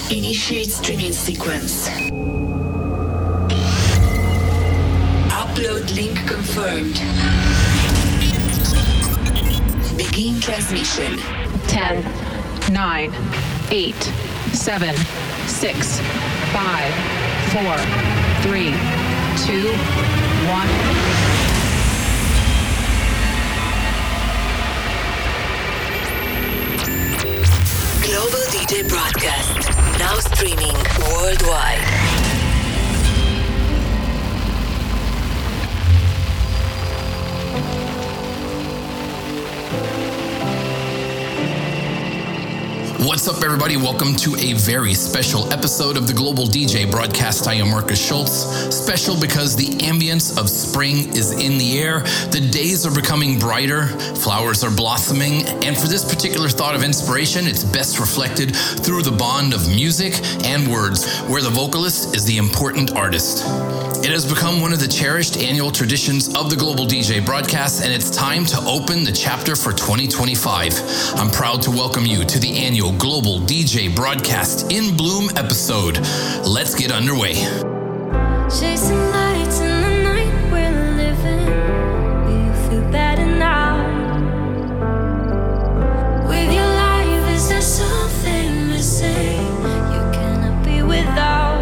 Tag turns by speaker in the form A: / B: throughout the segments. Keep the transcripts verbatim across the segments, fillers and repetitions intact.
A: Initiate streaming sequence. Upload link confirmed. Begin transmission.
B: ten, nine, eight, seven, six, five, four, three, two, one.
A: Global D J Broadcast, now streaming worldwide.
C: What's up, everybody? Welcome to a very special episode of the Global D J Broadcast. I am Marcus Schultz. Special because the ambience of spring is in the air. The days are becoming brighter. Flowers are blossoming. And for this particular thought of inspiration, it's best reflected through the bond of music and words, where the vocalist is the important artist. It has become one of the cherished annual traditions of the Global D J Broadcast, and it's time to open the chapter for twenty twenty-five. I'm proud to welcome you to the annual Global D J Broadcast in Bloom episode. Let's get underway.
D: Chasing lights in the night we're living. You feel better now. With your life, is there something missing you cannot be without?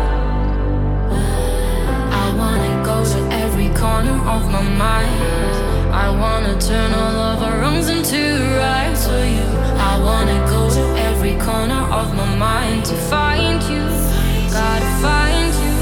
D: I wanna go to every corner of my mind. I wanna turn all of our wrongs into rights for you. I wanna go to every corner of my mind to find you. Gotta find you.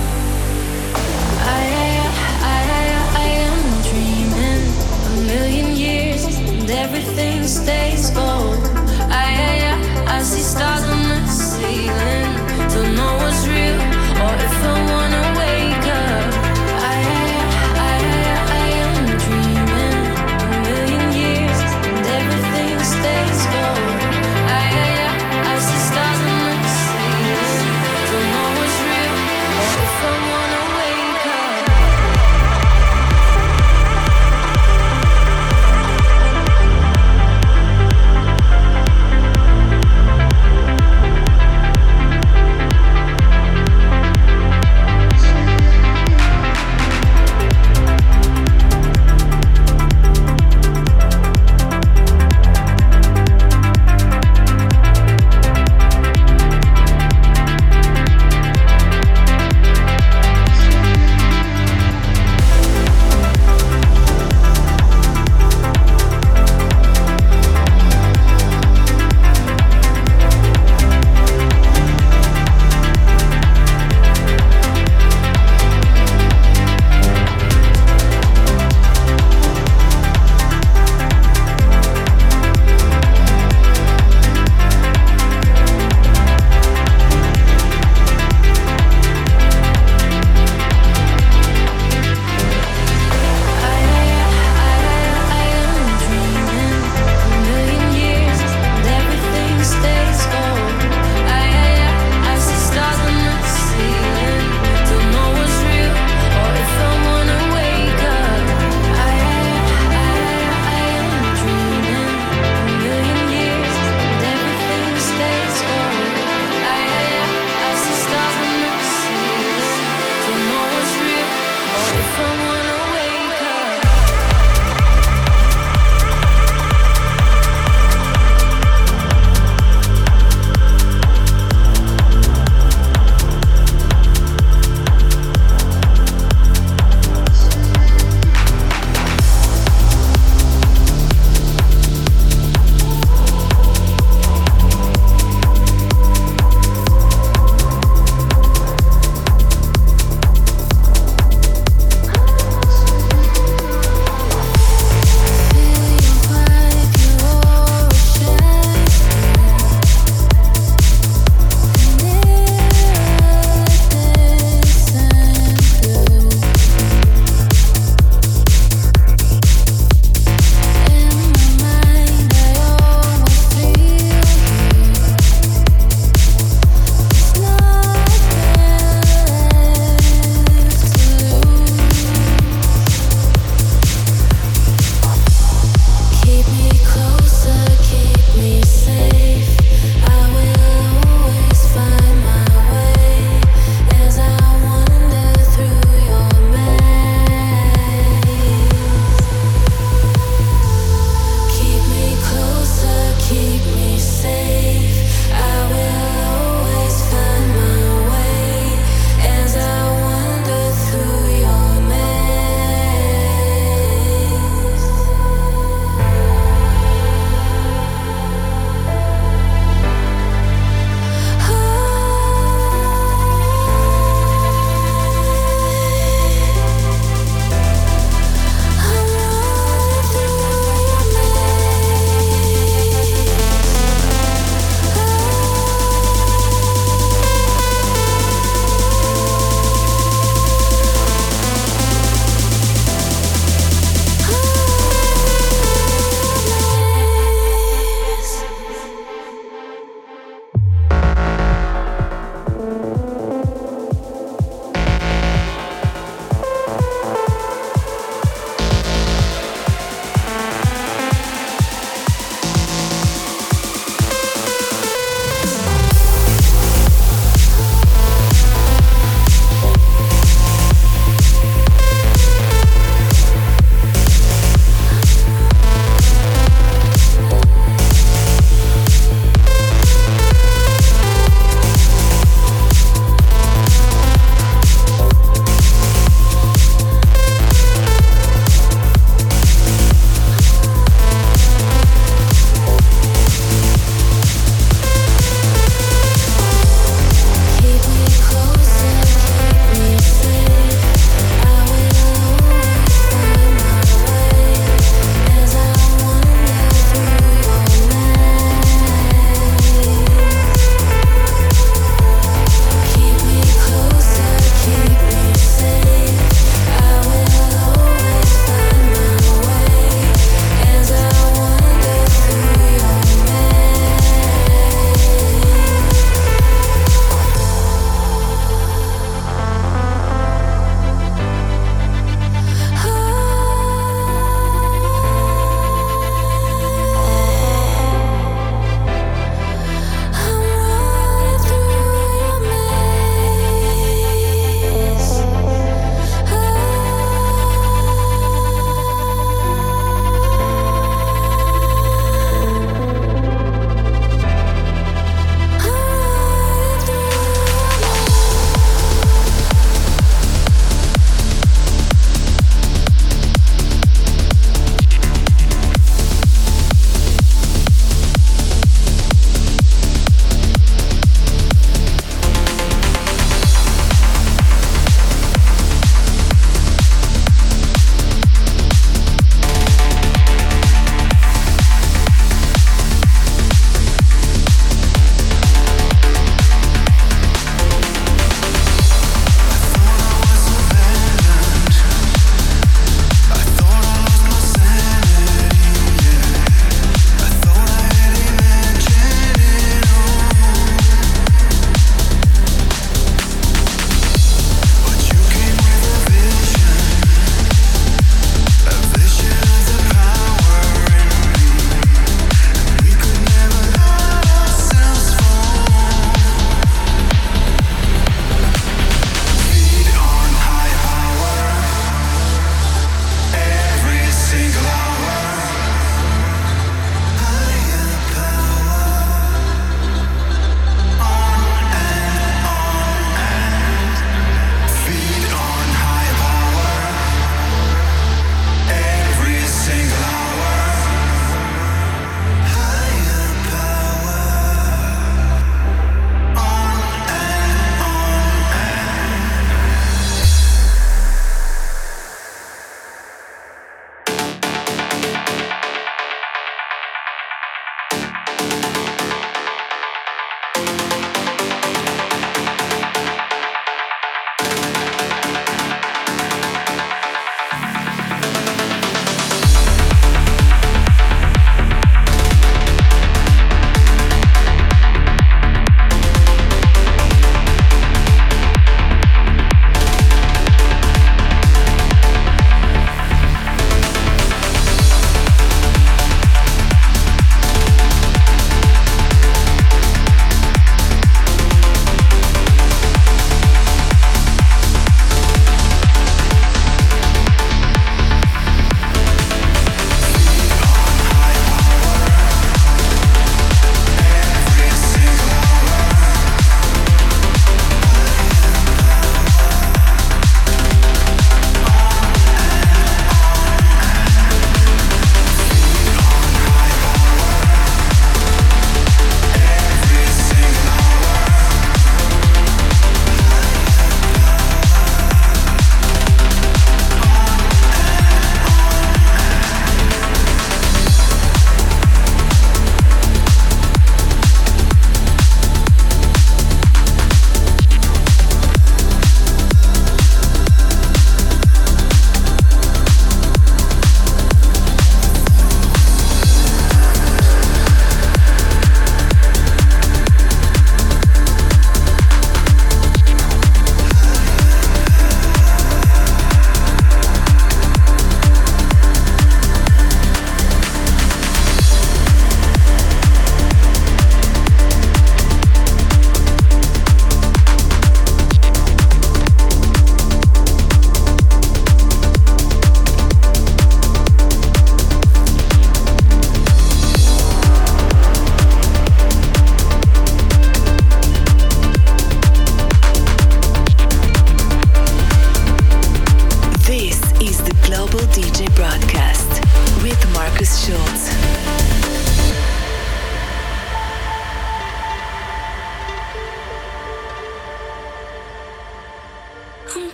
D: I, I, I, I am dreaming a million years and everything stays gold. I, I, I, I see stars on the ceiling. Don't know what's real or if I wanna wake up. I, I, I, I, I am dreaming a million years and everything stays gold. I, I, I, I see stars on the ceiling. Don't know what's real or if I wanna wake up.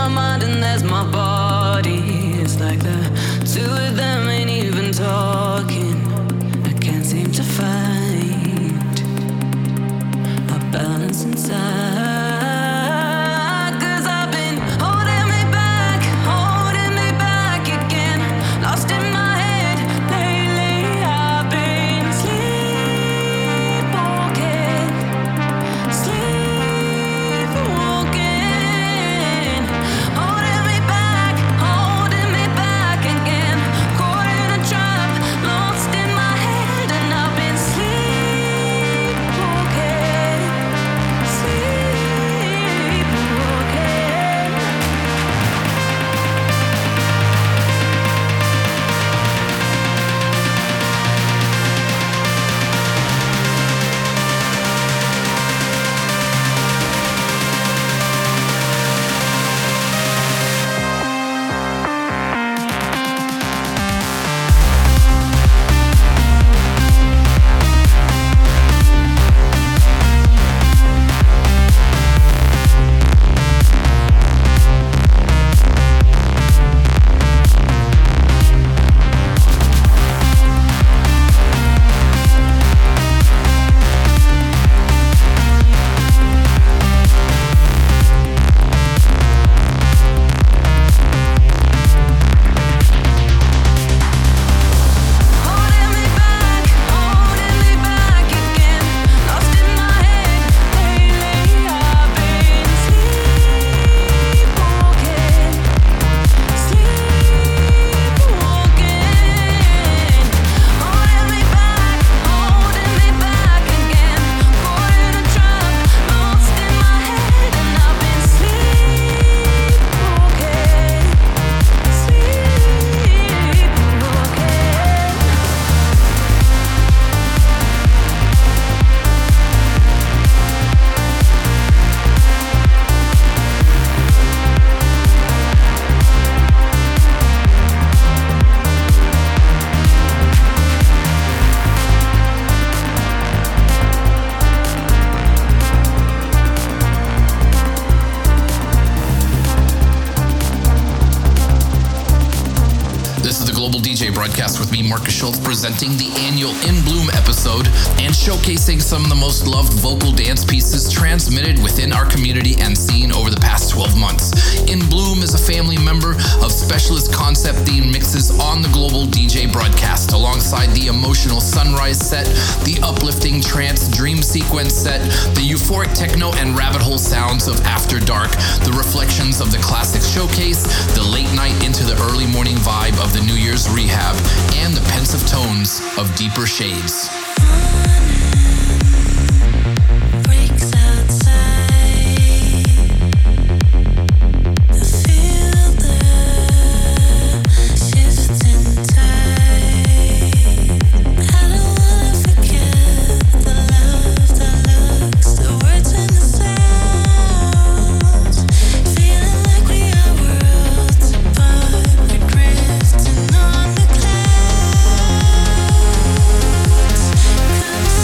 E: my mind and there's my body. It's like the two of them ain't even talking. I can't seem to find a balance inside.
C: Broadcast with me, Marcus Schultz, presenting the annual In Bloom episode and showcasing some of the most loved vocal dance pieces transmitted within our community and scene over the past twelve months. In Bloom is a family member of specialist concept theme mixes on the Global D J Broadcast, alongside the emotional Sunrise set, the uplifting trance dream sequence set, the euphoric techno and rabbit hole sounds of After Dark, the reflections of the classic showcase, the late night into the early morning vibe of the New Year's Rehab, and the pensive tones of Deeper Shades.
D: Come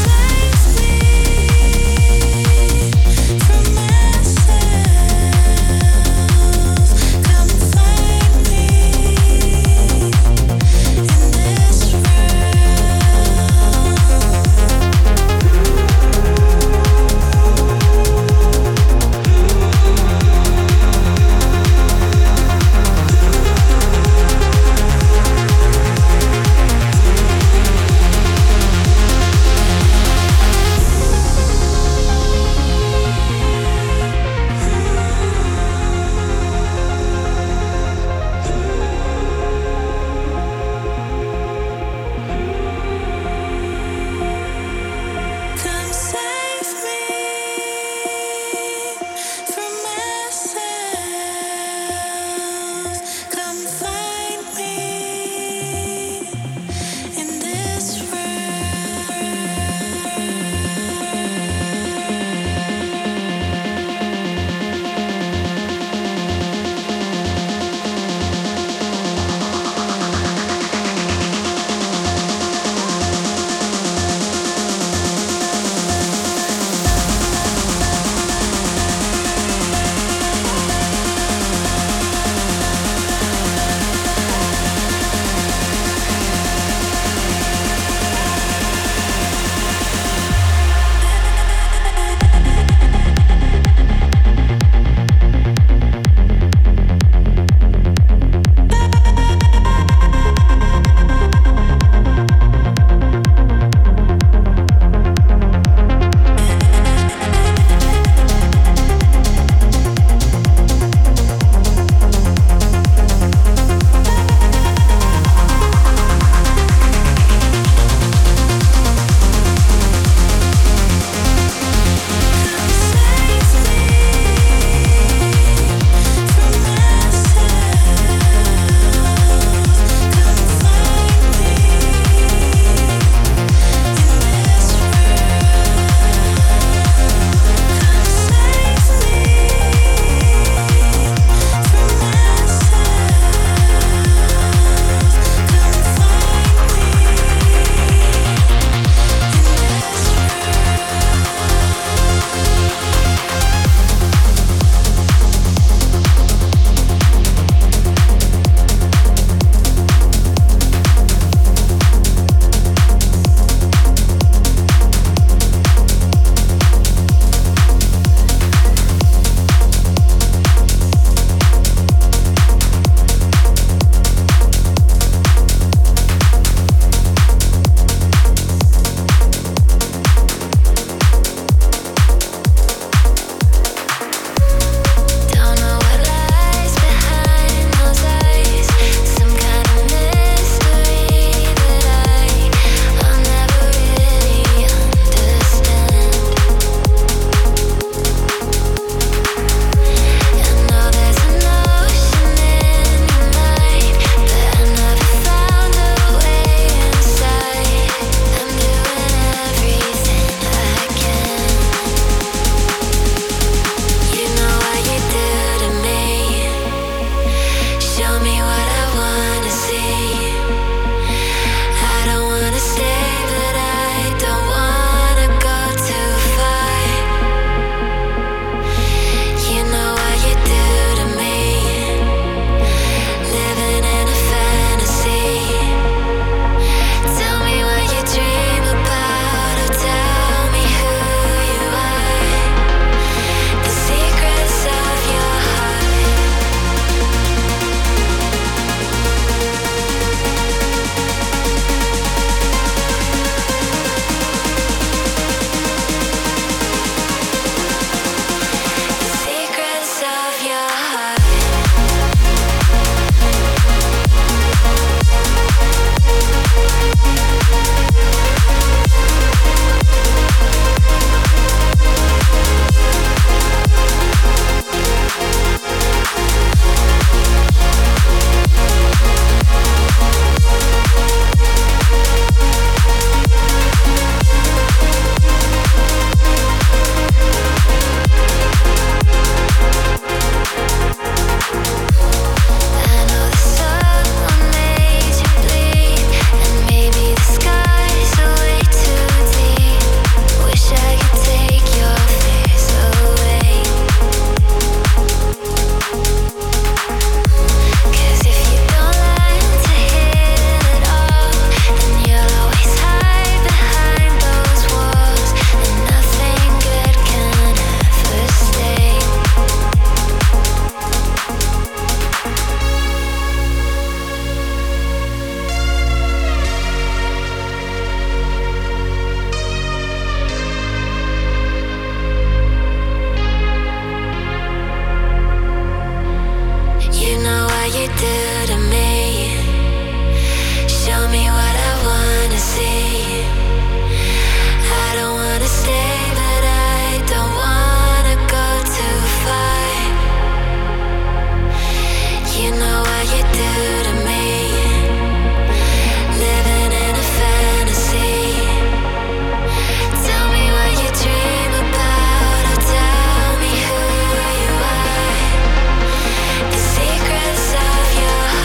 D: do to me. Show me what I wanna see. I don't wanna stay, but I don't wanna go too far. You know what you do to me. Living in a fantasy. Tell me what you dream about, or tell me who you are. The secrets of your heart.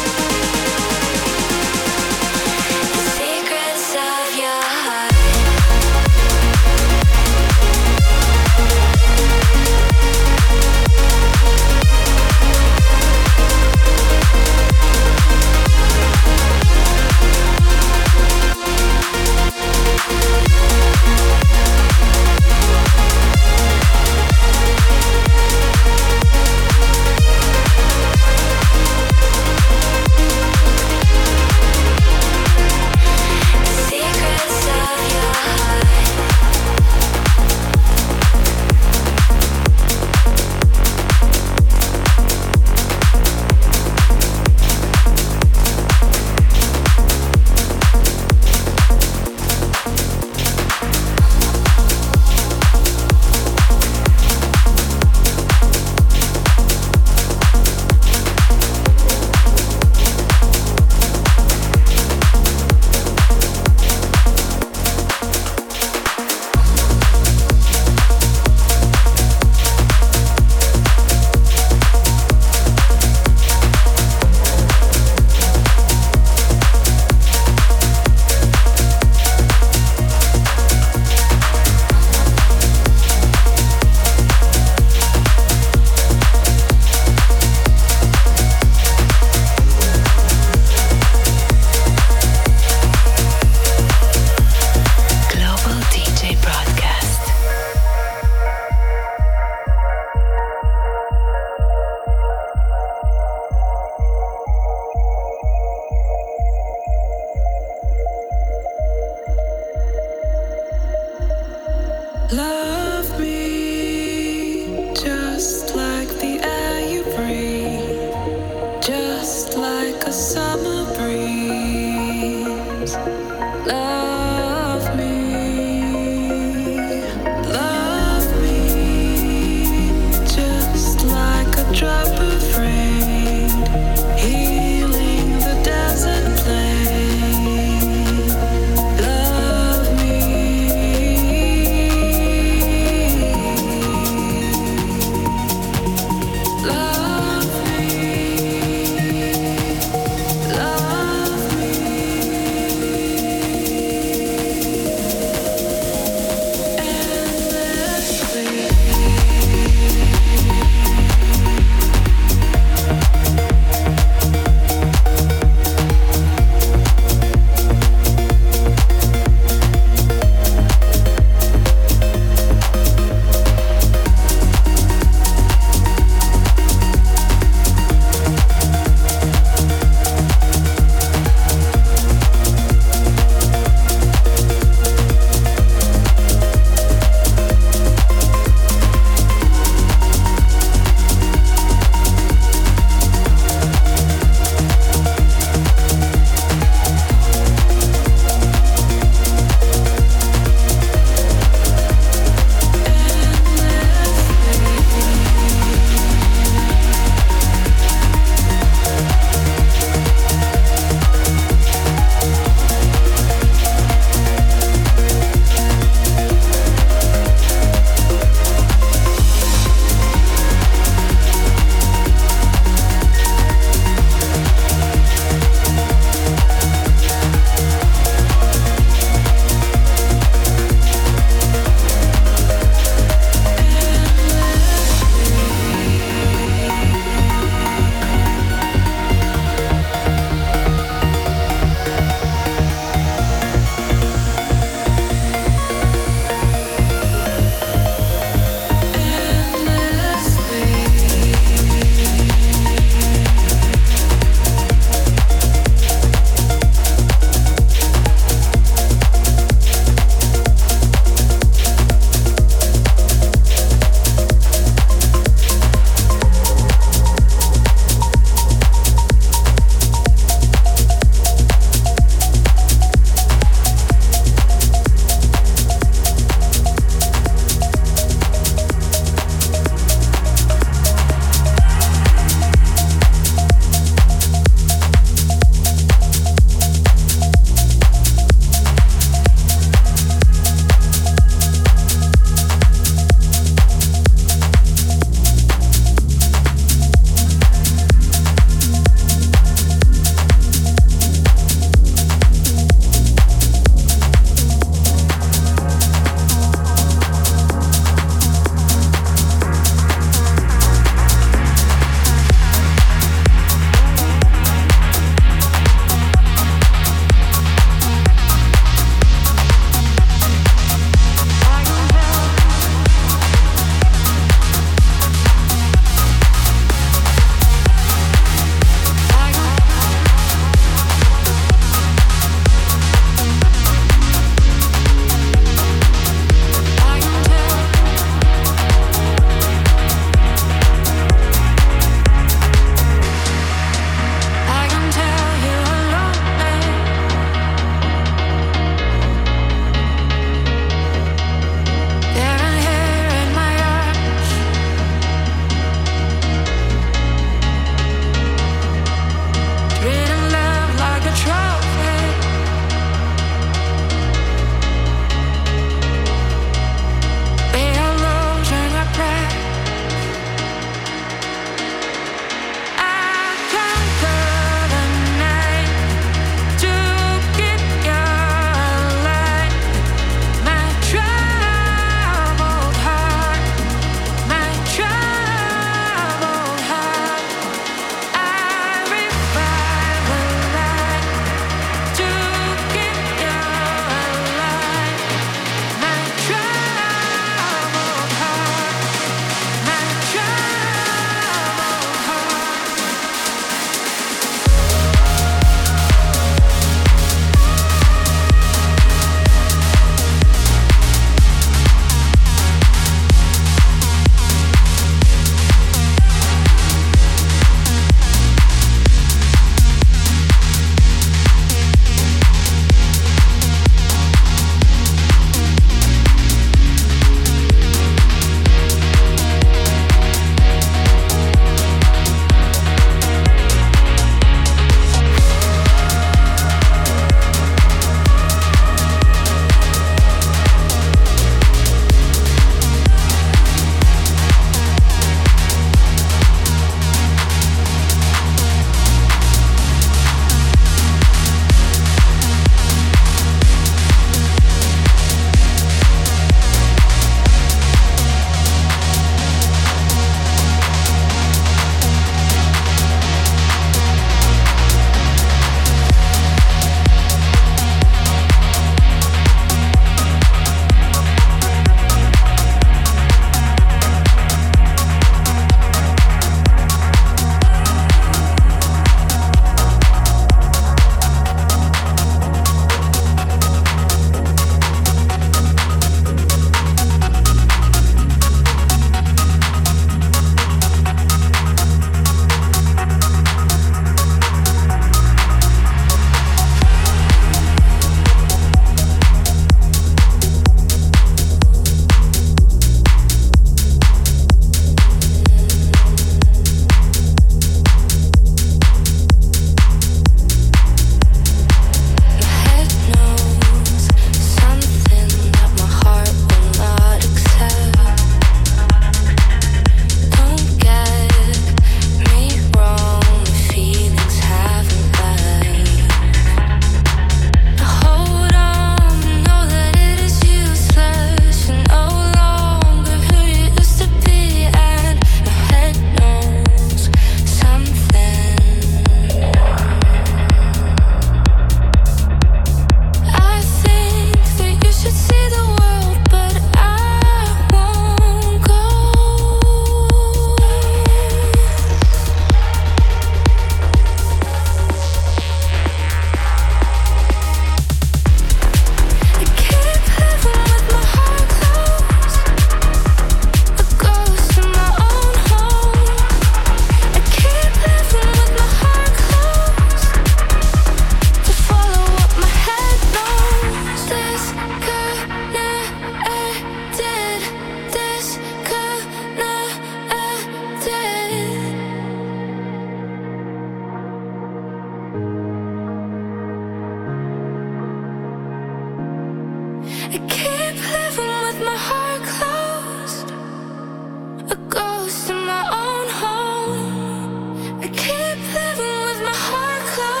D: I keep living with my heart closed, a ghost in my own home. I keep living with my heart closed.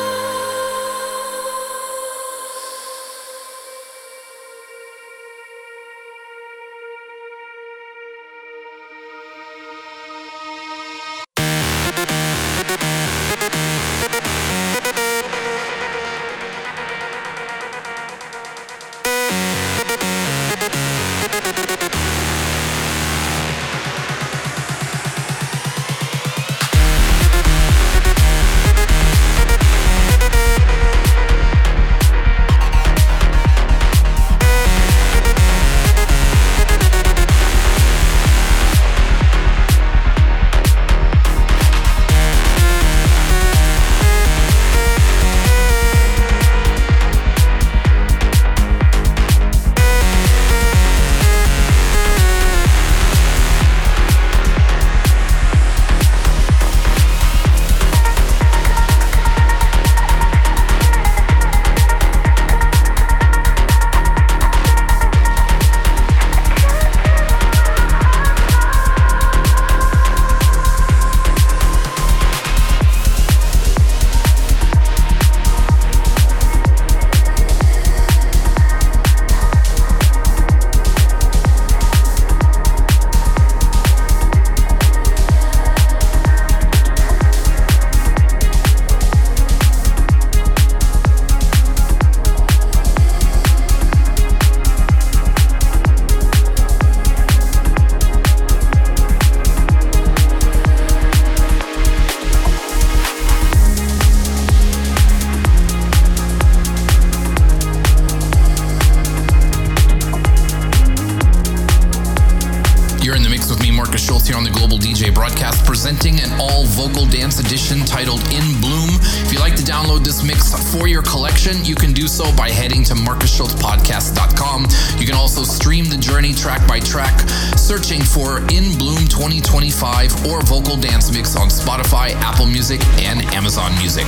C: On the Global D J Broadcast, presenting an all-vocal dance edition titled In Bloom. If you'd like to download this mix for your collection, you can do so by heading to marcus schultz podcast dot com. You can also stream the journey track by track, searching for In Bloom twenty twenty-five or Vocal Dance Mix on Spotify, Apple Music, and Amazon Music.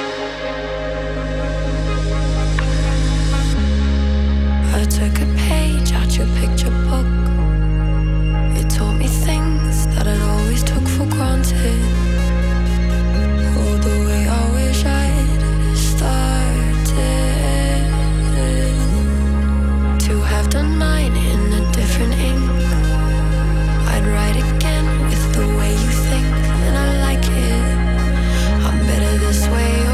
D: I took a page out your picture book. It taught me things that I'd always took for granted. Oh, the way I wish I'd started to have done mine in a different ink. I'd write again with the way you think, and I like it. I'm better this way.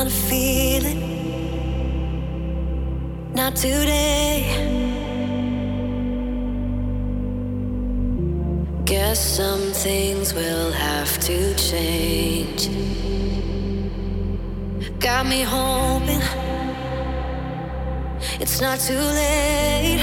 D: wanna feel it. Not today. Guess some things will have to change. Got me hoping it's not too late.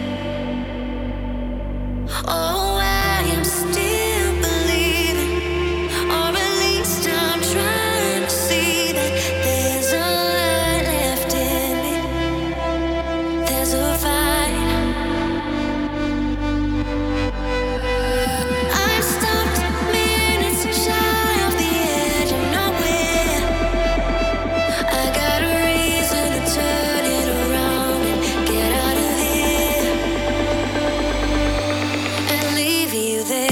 D: Oh, I am still believing, or at least I'm trying to see that there's a light left in me. There's a fight. I'm stopped minutes shy of the edge of nowhere. I got a reason to turn it around and get out of here and leave you there.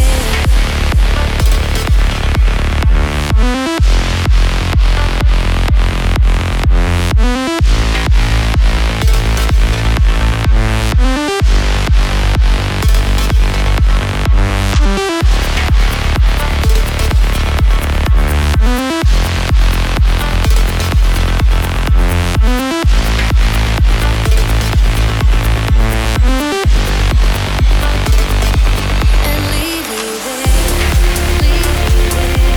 D: And leave you there. Leave you there.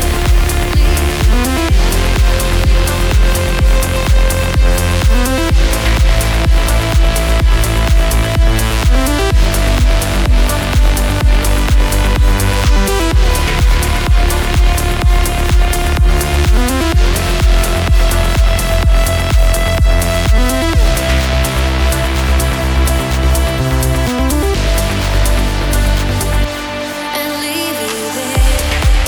D: And leave you there.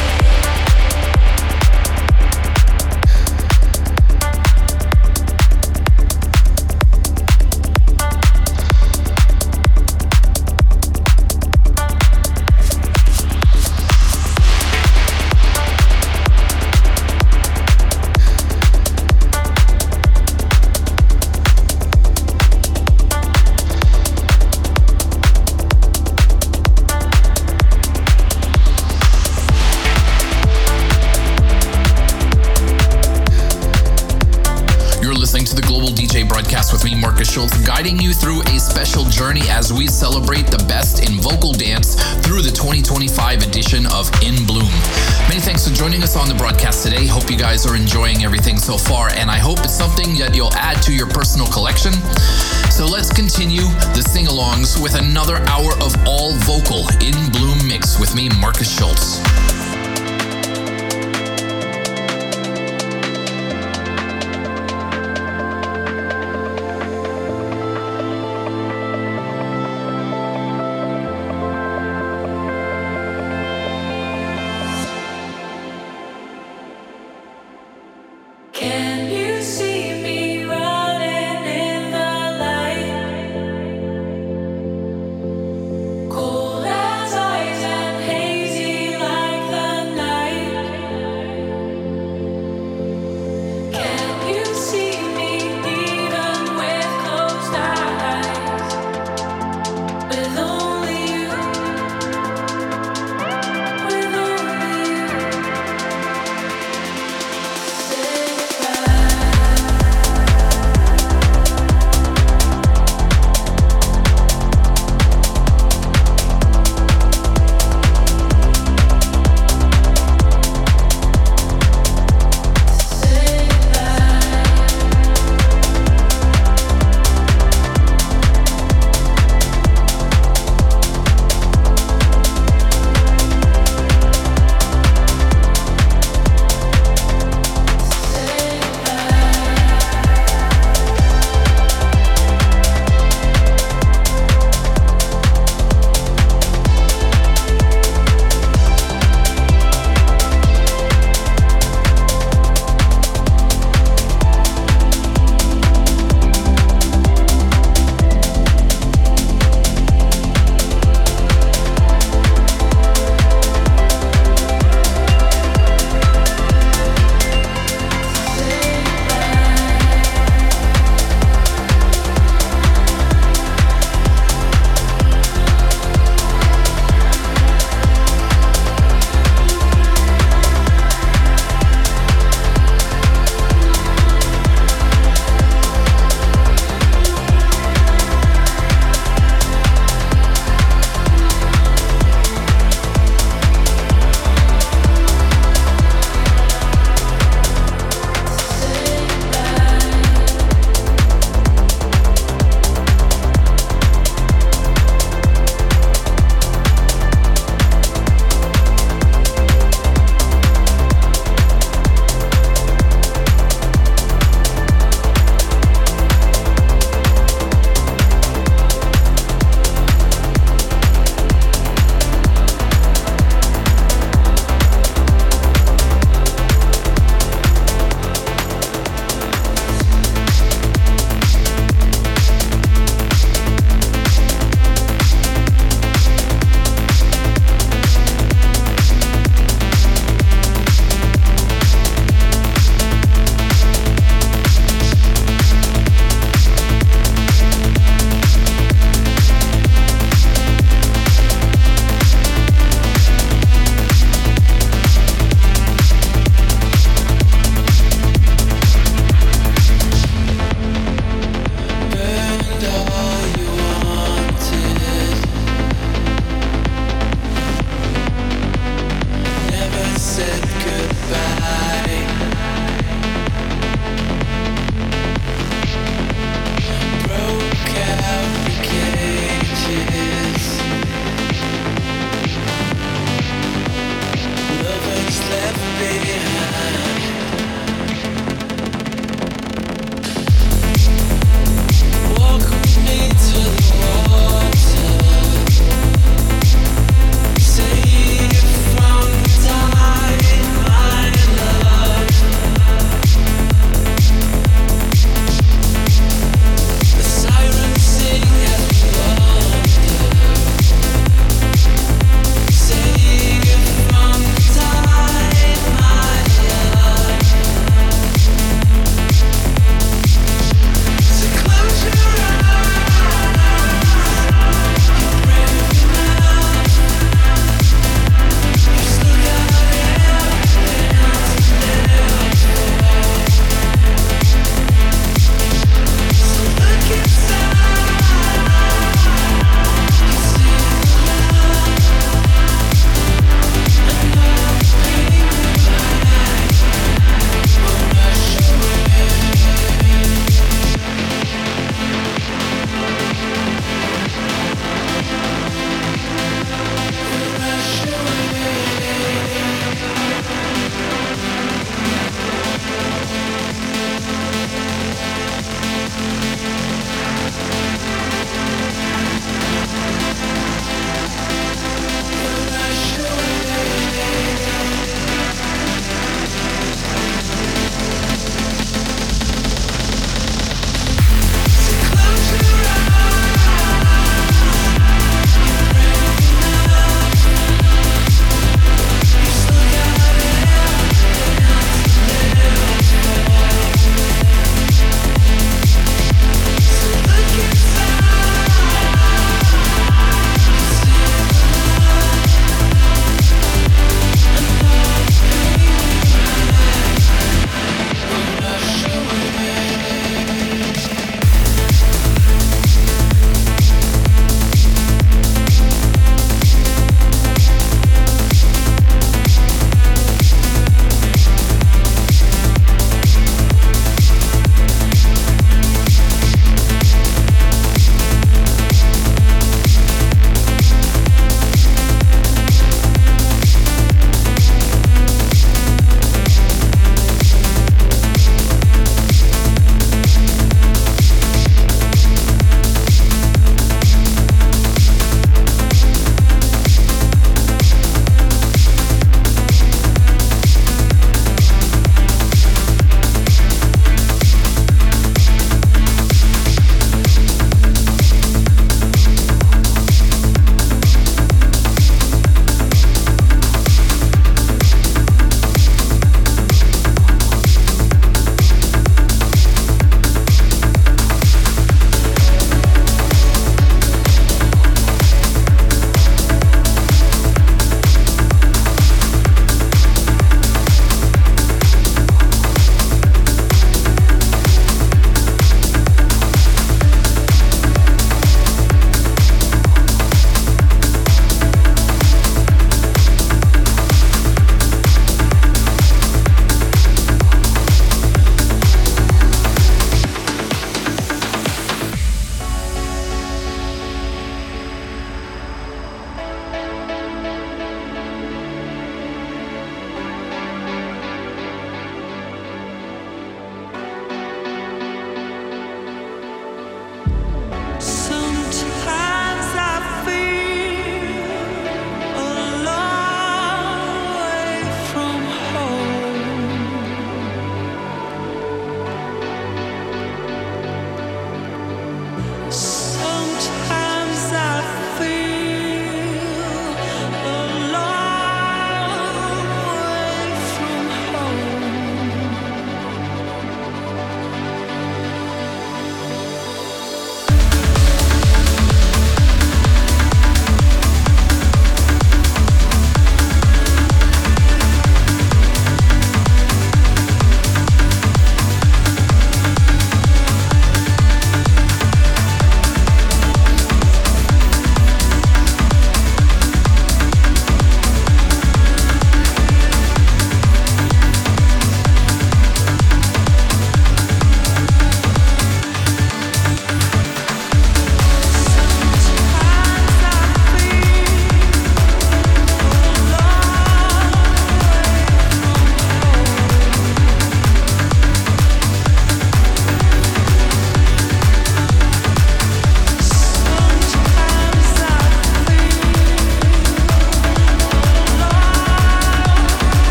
C: You're listening to the Global D J Broadcast with me, Marcus Schultz, guiding you through a special journey as we celebrate the best in vocal dance through the twenty twenty-five edition of In Bloom. Many thanks for joining us on the broadcast today. Hope you guys are enjoying everything so far, and I hope it's something that you'll add to your personal collection. So let's continue the sing-alongs with another hour of all vocal In Bloom mix with me, Marcus Schultz.
D: Can you see me running in the light? Cold as ice and hazy like the night. Can you see me even with closed eyes? With only you, with only you. Say goodbye.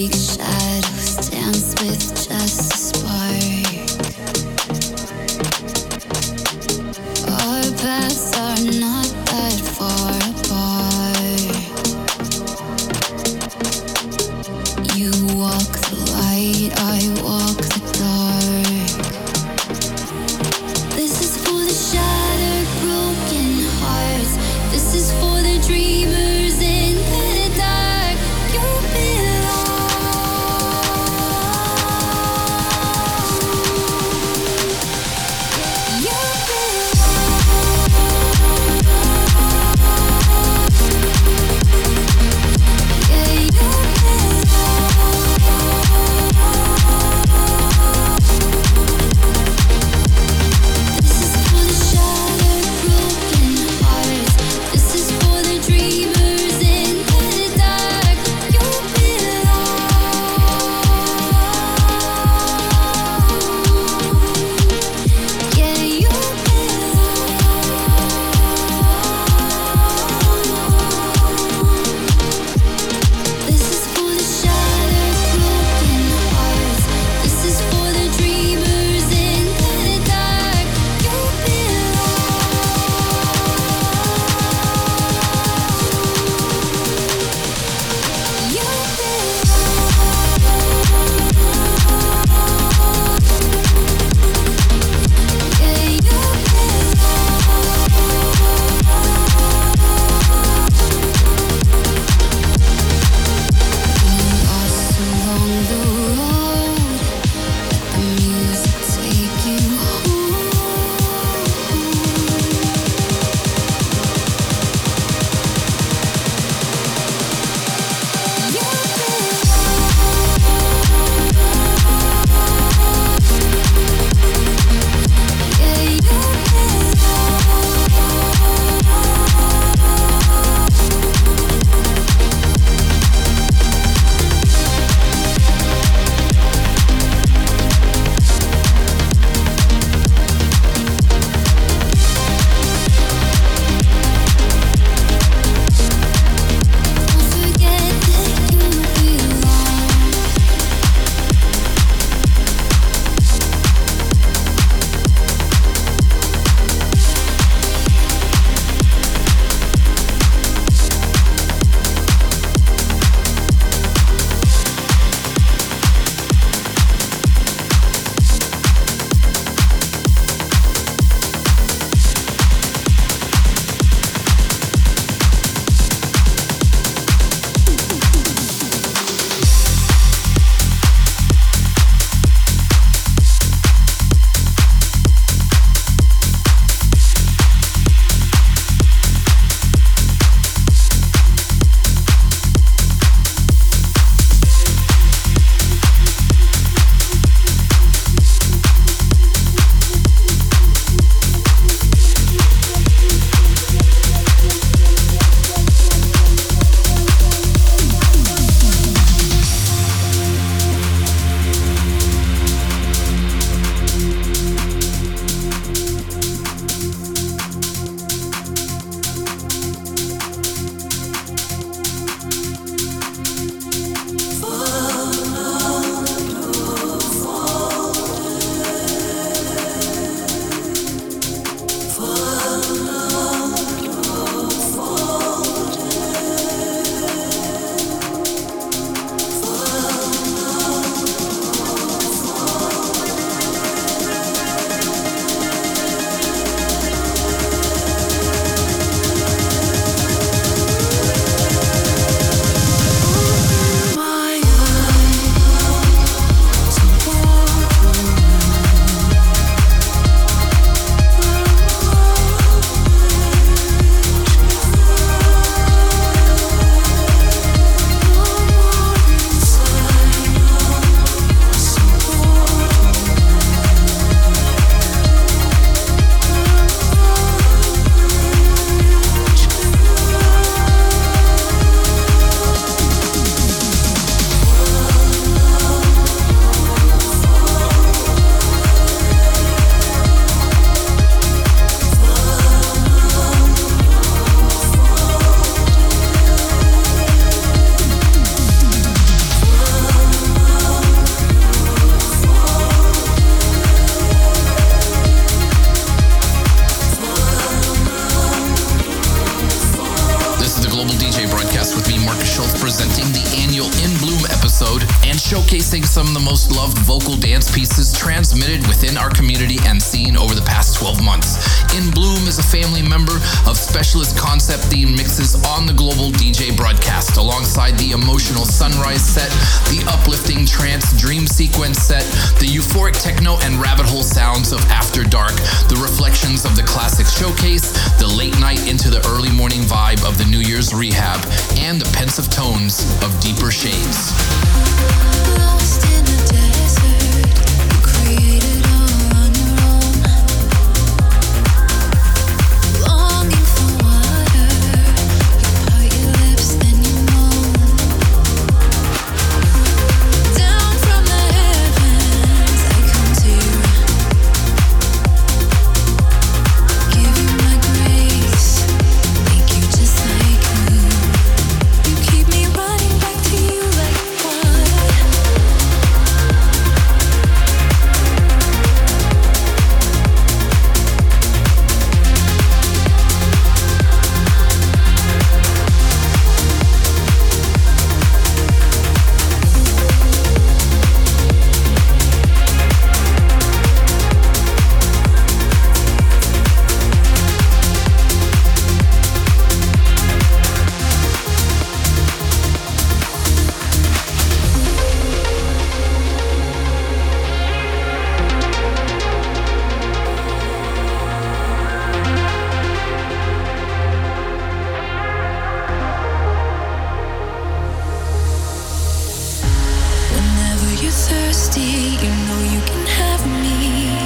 D: Weak shadows dance with just a spark. Our paths are not that far apart. You walk the light, I walk the dark. This is for the shattered, broken hearts. This is for the dreamers in the dark. You belong.
C: showcasing some of the most loved vocal dance pieces transmitted within our community and scene over the past twelve months. In Bloom is a family member of specialist concept theme mixes on the Global D J broadcast, alongside the emotional Sunrise set, the uplifting trance dream sequence set, the euphoric techno and rabbit hole sounds of After Dark, the reflections of the classic showcase, the late night into the early morning vibe of the New Year's rehab, and the pensive tones of Deeper Shades.
D: Lost in the desert, you created all on your own. Longing for water, you part your lips, then you moan. Down from the heavens, I come to you. Give you my grace, make you just like me. You keep me running back to you like water. Whenever you're thirsty, you know you can have me.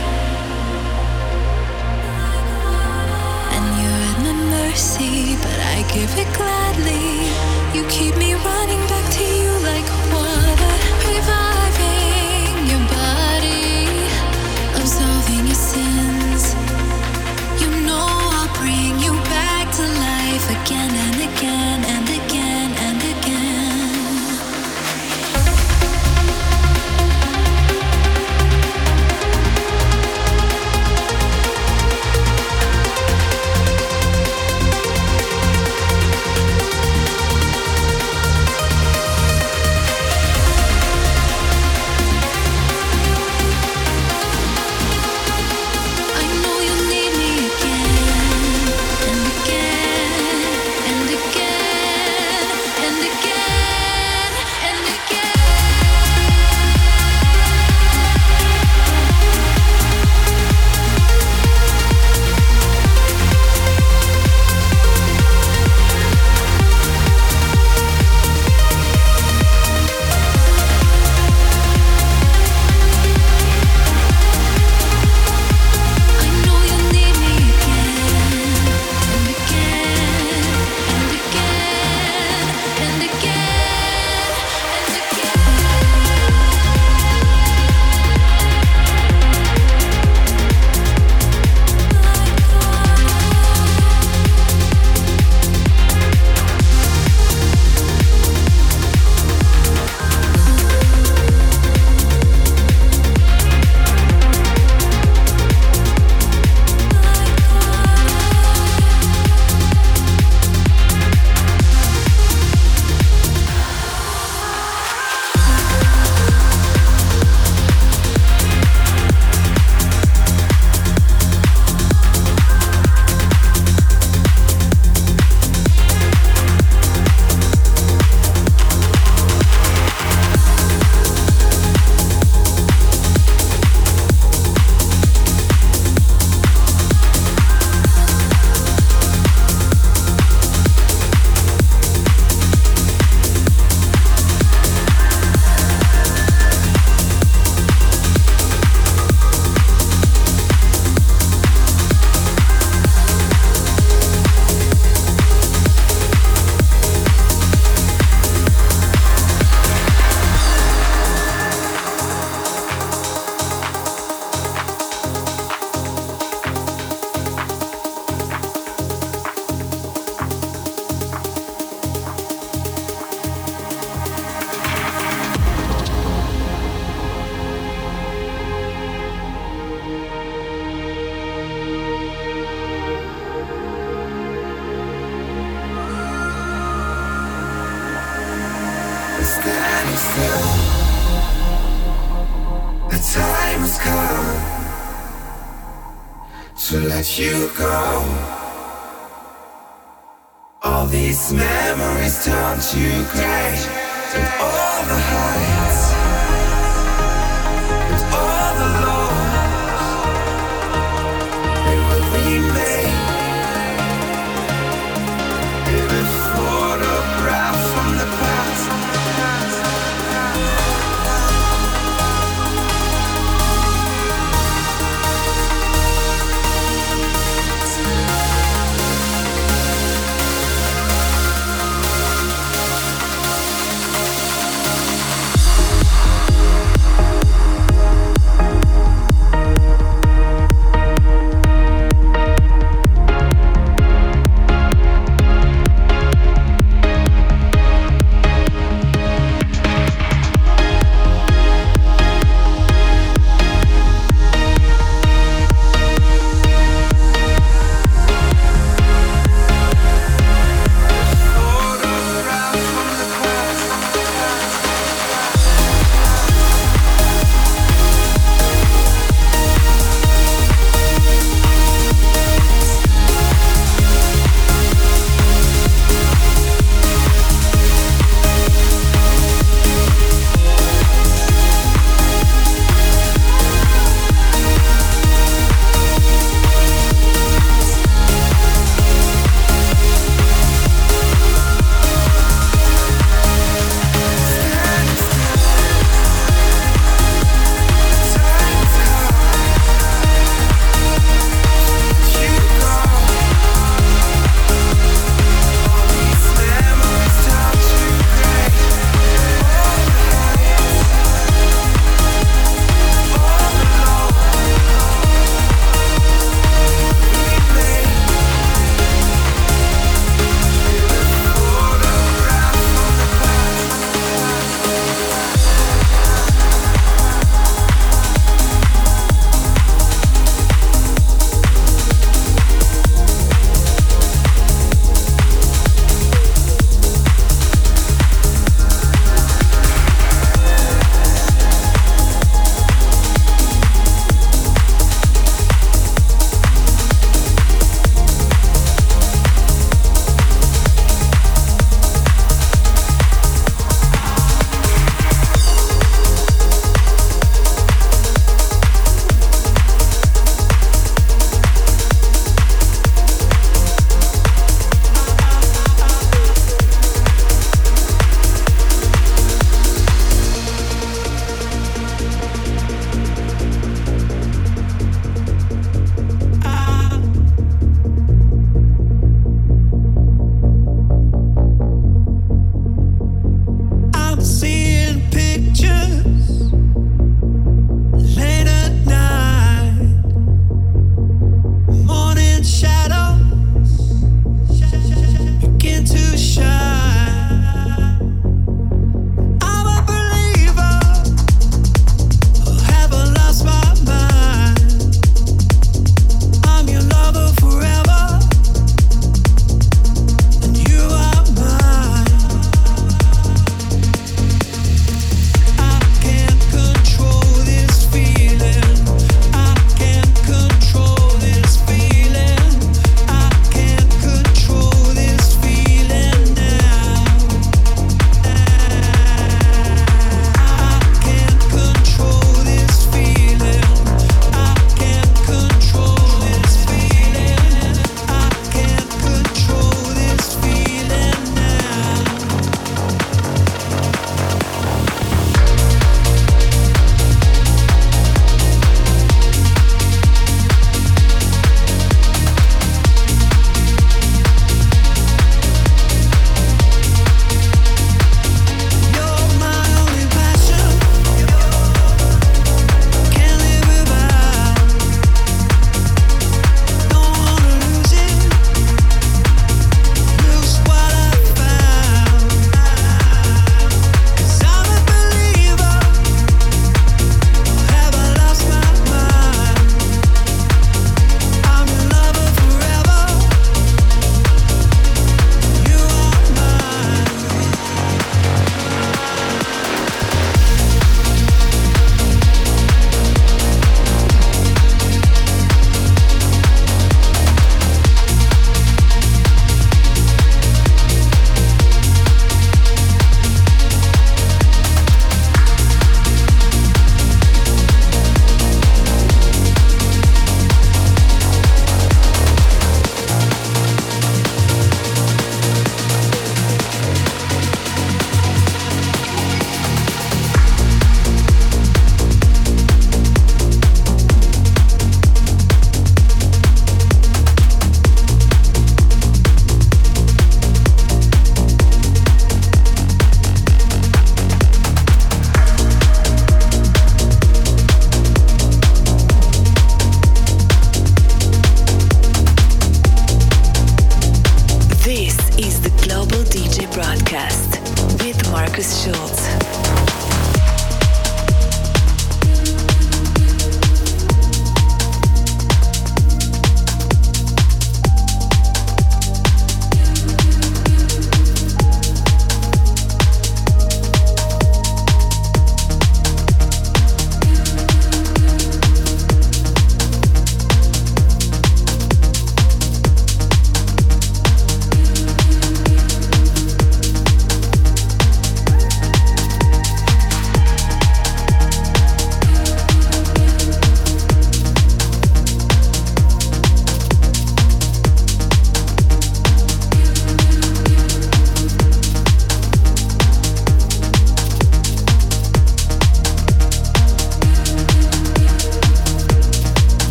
D: And you're at my mercy, but I give it gladly. You keep me running back to you like water, reviving your body, absolving your sins. You know I'll bring you back to life again and again and again and again.
F: The time has come to let you go. All these memories turn to grey, and all the heights, and all the lows, they will remain in a photograph from the past.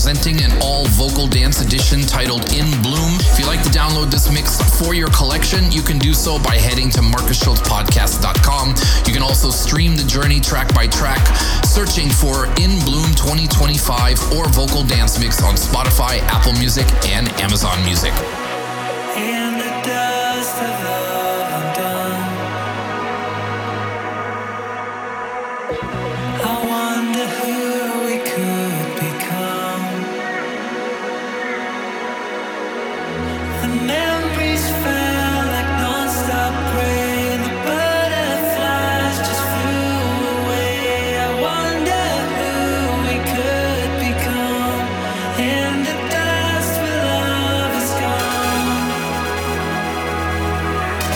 C: presenting an all-vocal dance edition titled In Bloom. If you'd like to download this mix for your collection, you can do so by heading to marcus schultz podcast dot com. You can also stream the journey track by track, searching for In Bloom twenty twenty-five or Vocal Dance Mix on Spotify, Apple Music, and Amazon Music.
F: In the dust of love undone, I wonder who we could become. The memories fell like non-stop rain. The butterflies just flew away. I wonder who we could become. In the dust where love is gone.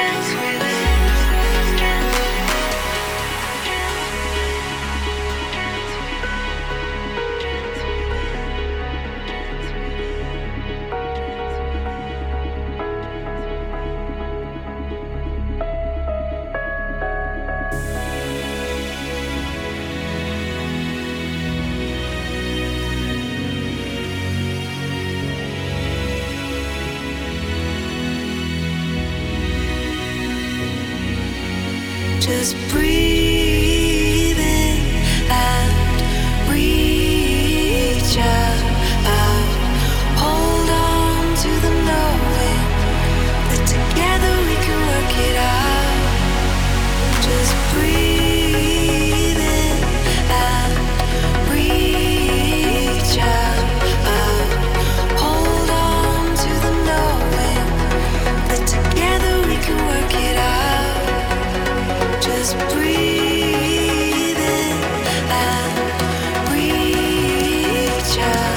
D: Just breathe in and reach out, out. Hold on to the knowing that together we can work it out. Just breathe in and reach out, out. Hold on to the knowing that together we can work it out. Just breathe in and reach out.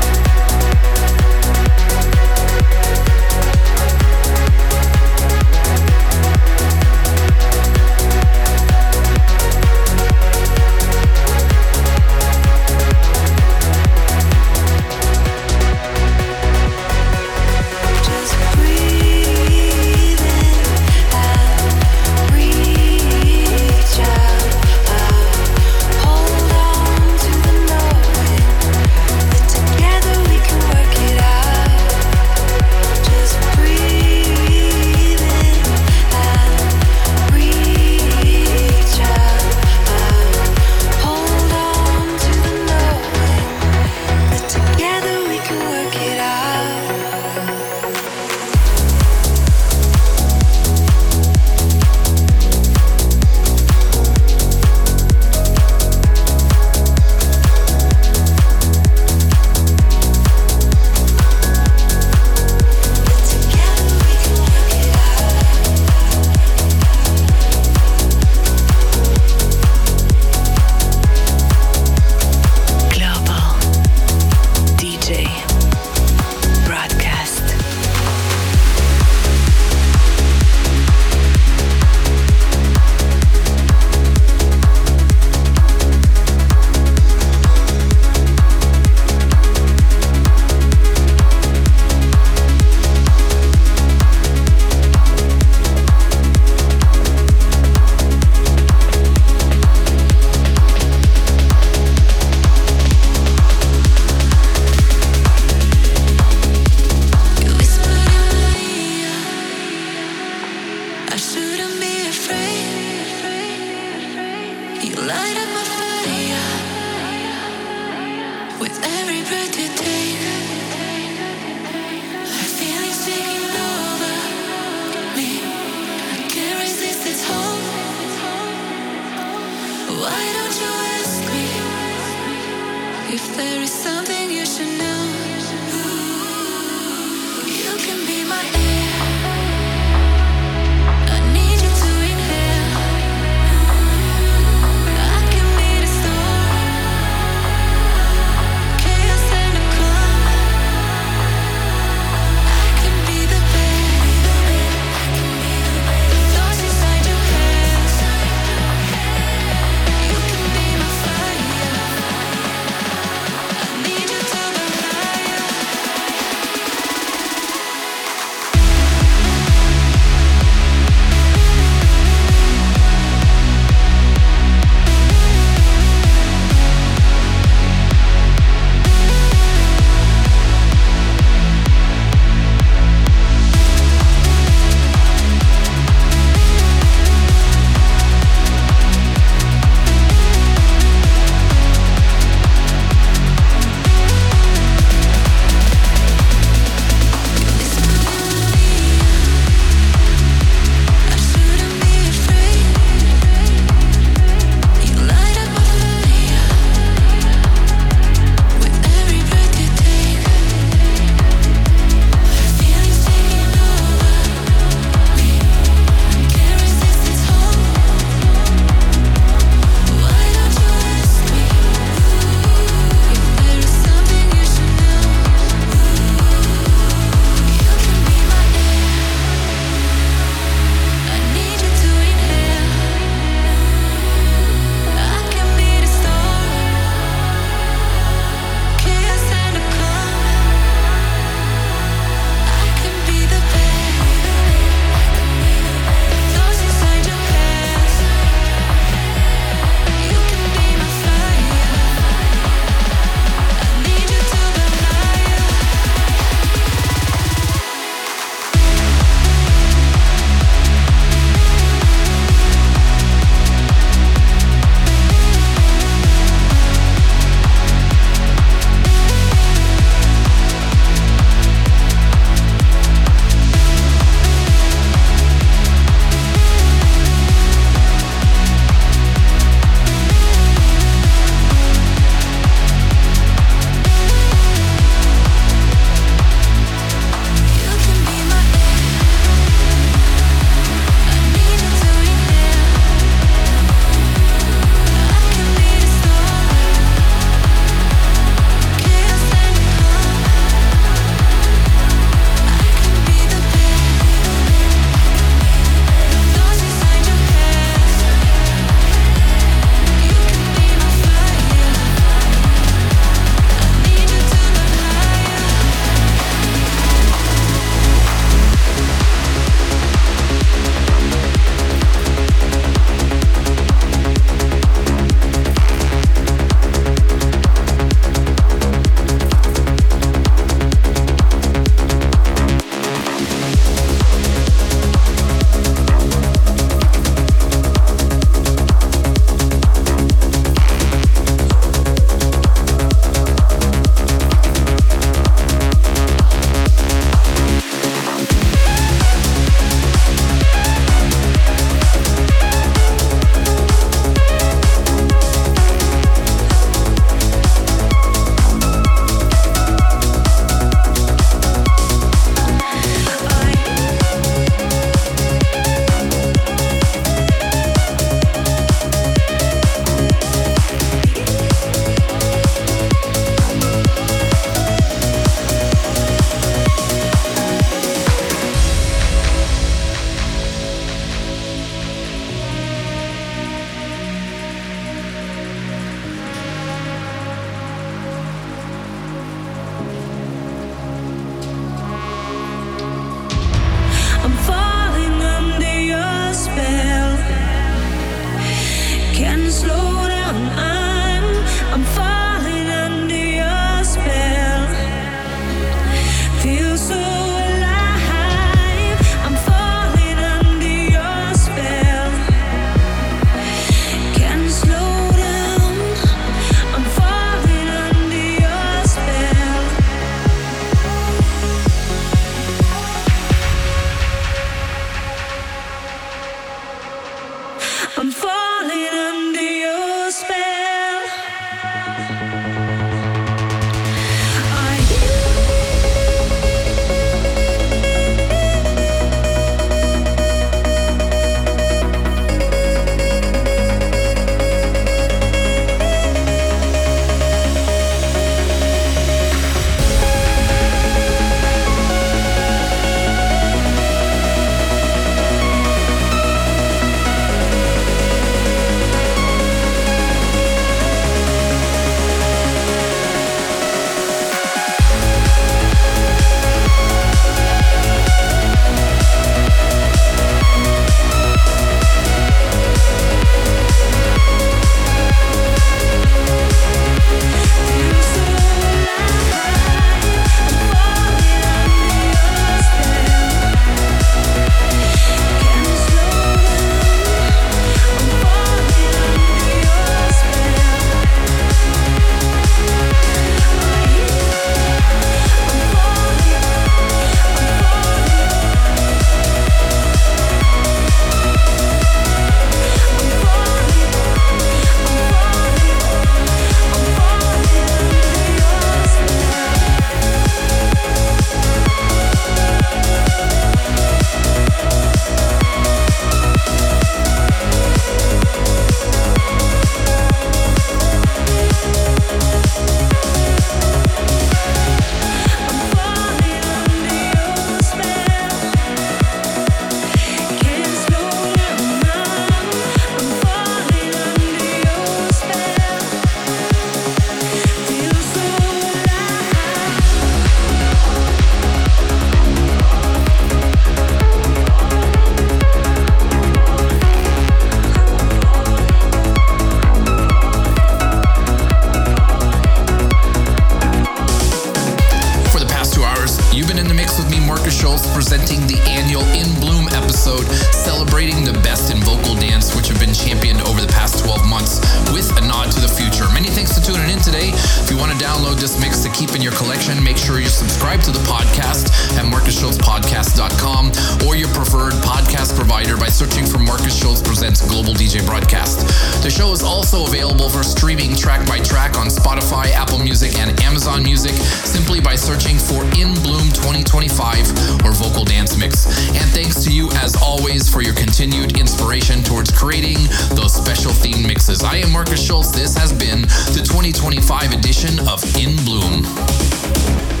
C: You've been in the mix with me, Marcus Schultz, presenting the annual In Bloom episode, celebrating the best in vocal dance, which have been championed over the past twelve months, with a nod to the future. Many thanks for tuning in today. If you want to download this mix to keep in your collection, make sure you subscribe to the podcast at marcus schultz podcast dot com or your preferred podcast provider by searching for Marcus Schultz Presents Global D J Broadcast. The show is also available for streaming track by track on Spotify, Apple Music, and Amazon Music, simply by searching for In Bloom twenty twenty-five or Vocal Dance Mix. And thanks to you, as always, for your continued inspiration towards creating those special theme mixes. I am Marcus Schultz. This has been the twenty twenty-five edition of In Bloom.